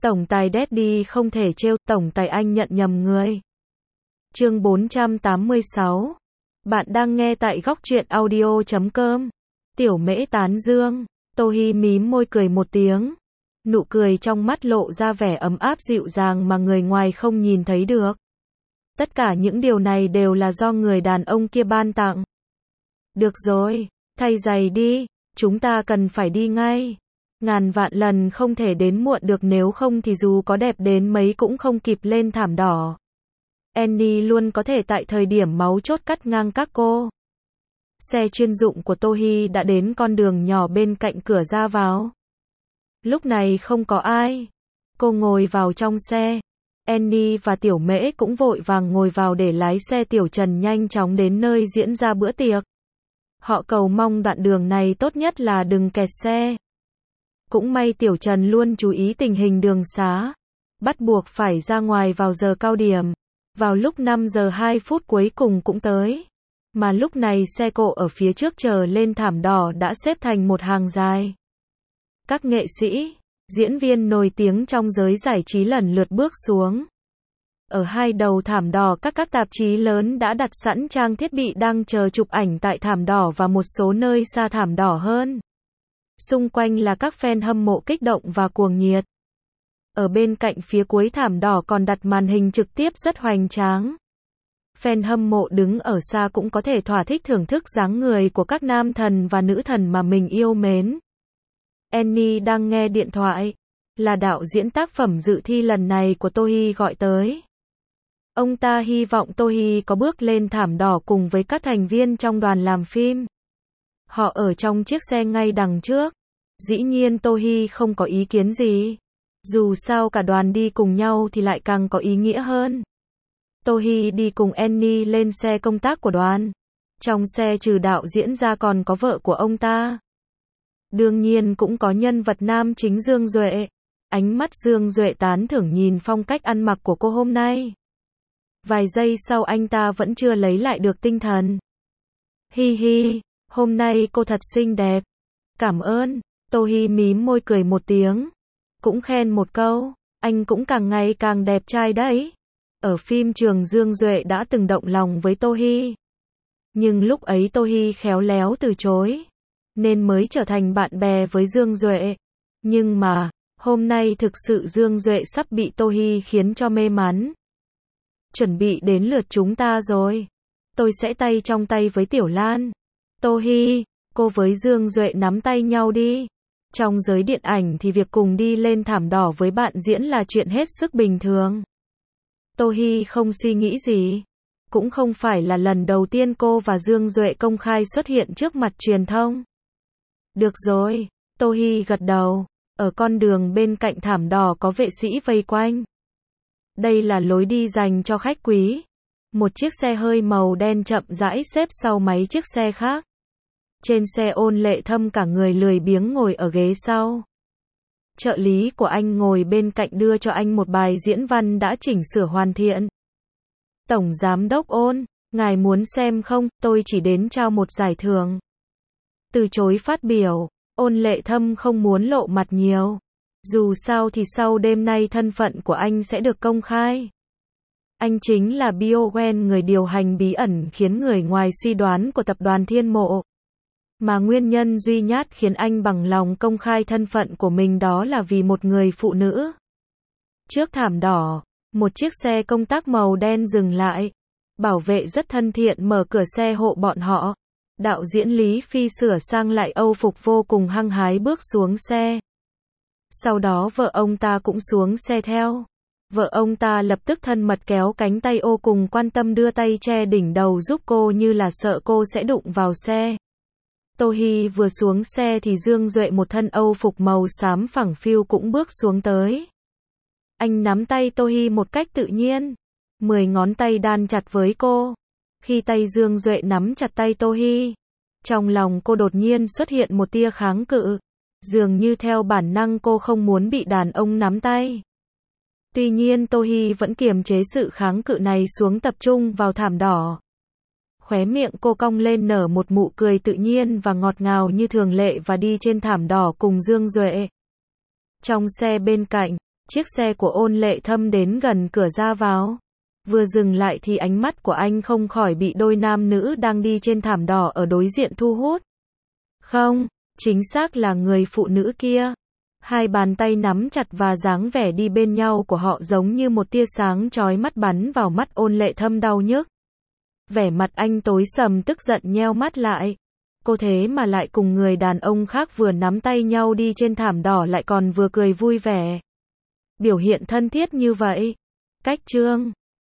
Tổng tài Daddy không thể trêu, tổng tài anh nhận nhầm người. Chương 486. Bạn đang nghe tại góc truyện audio.com. Tiểu Mễ tán dương. Tô Hi mím môi cười một tiếng. Nụ cười trong mắt lộ ra vẻ ấm áp dịu dàng mà người ngoài không nhìn thấy được. Tất cả những điều này đều là do người đàn ông kia ban tặng. Được rồi, thay giày đi, chúng ta cần phải đi ngay. Ngàn vạn lần không thể đến muộn được, nếu không thì dù có đẹp đến mấy cũng không kịp lên thảm đỏ. Annie luôn có thể tại thời điểm máu chốt cắt ngang các cô. Xe chuyên dụng của Tô Hi đã đến con đường nhỏ bên cạnh cửa ra vào. Lúc này không có ai. Cô ngồi vào trong xe. Annie và Tiểu Mễ cũng vội vàng ngồi vào để lái xe Tiểu Trần nhanh chóng đến nơi diễn ra bữa tiệc. Họ cầu mong đoạn đường này tốt nhất là đừng kẹt xe. Cũng may Tiểu Trần luôn chú ý tình hình đường xá. Bắt buộc phải ra ngoài vào giờ cao điểm. Vào lúc 5 giờ 2 phút cuối cùng cũng tới. Mà lúc này xe cộ ở phía trước chờ lên thảm đỏ đã xếp thành một hàng dài. Các nghệ sĩ, diễn viên nổi tiếng trong giới giải trí lần lượt bước xuống. Ở hai đầu thảm đỏ các tạp chí lớn đã đặt sẵn trang thiết bị đang chờ chụp ảnh tại thảm đỏ và một số nơi xa thảm đỏ hơn. Xung quanh là các fan hâm mộ kích động và cuồng nhiệt. Ở bên cạnh phía cuối thảm đỏ còn đặt màn hình trực tiếp rất hoành tráng. Fan hâm mộ đứng ở xa cũng có thể thỏa thích thưởng thức dáng người của các nam thần và nữ thần mà mình yêu mến. Annie đang nghe điện thoại. Là đạo diễn tác phẩm dự thi lần này của Tô Hi gọi tới. Ông ta hy vọng Tô Hi có bước lên thảm đỏ cùng với các thành viên trong đoàn làm phim. Họ ở trong chiếc xe ngay đằng trước. Dĩ nhiên Tô Hi không có ý kiến gì. Dù sao cả đoàn đi cùng nhau thì lại càng có ý nghĩa hơn. Tô Hi đi cùng Annie lên xe công tác của đoàn. Trong xe trừ đạo diễn ra còn có vợ của ông ta. Đương nhiên cũng có nhân vật nam chính Dương Duệ. Ánh mắt Dương Duệ tán thưởng nhìn phong cách ăn mặc của cô hôm nay. Vài giây sau anh ta vẫn chưa lấy lại được tinh thần. Hi hi, hôm nay cô thật xinh đẹp. Cảm ơn. Tô Hi mím môi cười một tiếng. Cũng khen một câu, anh cũng càng ngày càng đẹp trai đấy. Ở phim trường Dương Duệ đã từng động lòng với Tô Hi. Nhưng lúc ấy Tô Hi khéo léo từ chối. Nên mới trở thành bạn bè với Dương Duệ. Nhưng mà, hôm nay thực sự Dương Duệ sắp bị Tô Hi khiến cho mê mắn. Chuẩn bị đến lượt chúng ta rồi. Tôi sẽ tay trong tay với Tiểu Lan. Tô Hi, cô với Dương Duệ nắm tay nhau đi. Trong giới điện ảnh thì việc cùng đi lên thảm đỏ với bạn diễn là chuyện hết sức bình thường. Tô Hi không suy nghĩ gì. Cũng không phải là lần đầu tiên cô và Dương Duệ công khai xuất hiện trước mặt truyền thông. Được rồi, Tô Hi gật đầu. Ở con đường bên cạnh thảm đỏ có vệ sĩ vây quanh. Đây là lối đi dành cho khách quý. Một chiếc xe hơi màu đen chậm rãi xếp sau mấy chiếc xe khác. Trên xe Ôn Lệ Thâm cả người lười biếng ngồi ở ghế sau. Trợ lý của anh ngồi bên cạnh đưa cho anh một bài diễn văn đã chỉnh sửa hoàn thiện. Tổng giám đốc Ôn, ngài muốn xem không, tôi chỉ đến trao một giải thưởng. Từ chối phát biểu, Ôn Lệ Thâm không muốn lộ mặt nhiều. Dù sao thì sau đêm nay thân phận của anh sẽ được công khai. Anh chính là Biowen, người điều hành bí ẩn khiến người ngoài suy đoán của tập đoàn Thiên Mộ. Mà nguyên nhân duy nhất khiến anh bằng lòng công khai thân phận của mình đó là vì một người phụ nữ. Trước thảm đỏ, một chiếc xe công tác màu đen dừng lại. Bảo vệ rất thân thiện mở cửa xe hộ bọn họ. Đạo diễn Lý Phi sửa sang lại âu phục vô cùng hăng hái bước xuống xe. Sau đó vợ ông ta cũng xuống xe theo. Vợ ông ta lập tức thân mật kéo cánh tay ô cùng quan tâm đưa tay che đỉnh đầu giúp cô như là sợ cô sẽ đụng vào xe. Tô Hi vừa xuống xe thì Dương Duệ một thân âu phục màu xám phẳng phiu cũng bước xuống tới. Anh nắm tay Tô Hi một cách tự nhiên. 10 ngón tay đan chặt với cô. Khi tay Dương Duệ nắm chặt tay Tô Hi, trong lòng cô đột nhiên xuất hiện một tia kháng cự. Dường như theo bản năng cô không muốn bị đàn ông nắm tay. Tuy nhiên Tô Hi vẫn kiềm chế sự kháng cự này xuống, tập trung vào thảm đỏ. Khóe miệng cô cong lên nở một nụ cười tự nhiên và ngọt ngào như thường lệ và đi trên thảm đỏ cùng Dương Duệ. Trong xe bên cạnh, Chiếc xe của Ôn Lệ Thâm đến gần cửa ra vào. Vừa dừng lại thì ánh mắt của anh không khỏi bị đôi nam nữ đang đi trên thảm đỏ ở đối diện thu hút. Không, chính xác là người phụ nữ kia. Hai bàn tay nắm chặt và dáng vẻ đi bên nhau của họ giống như một tia sáng chói mắt bắn vào mắt Ôn Lệ Thâm đau nhức. Vẻ mặt anh tối sầm tức giận nheo mắt lại. Cô thế mà lại cùng người đàn ông khác vừa nắm tay nhau đi trên thảm đỏ lại còn vừa cười vui vẻ. Biểu hiện thân thiết như vậy. Cách chương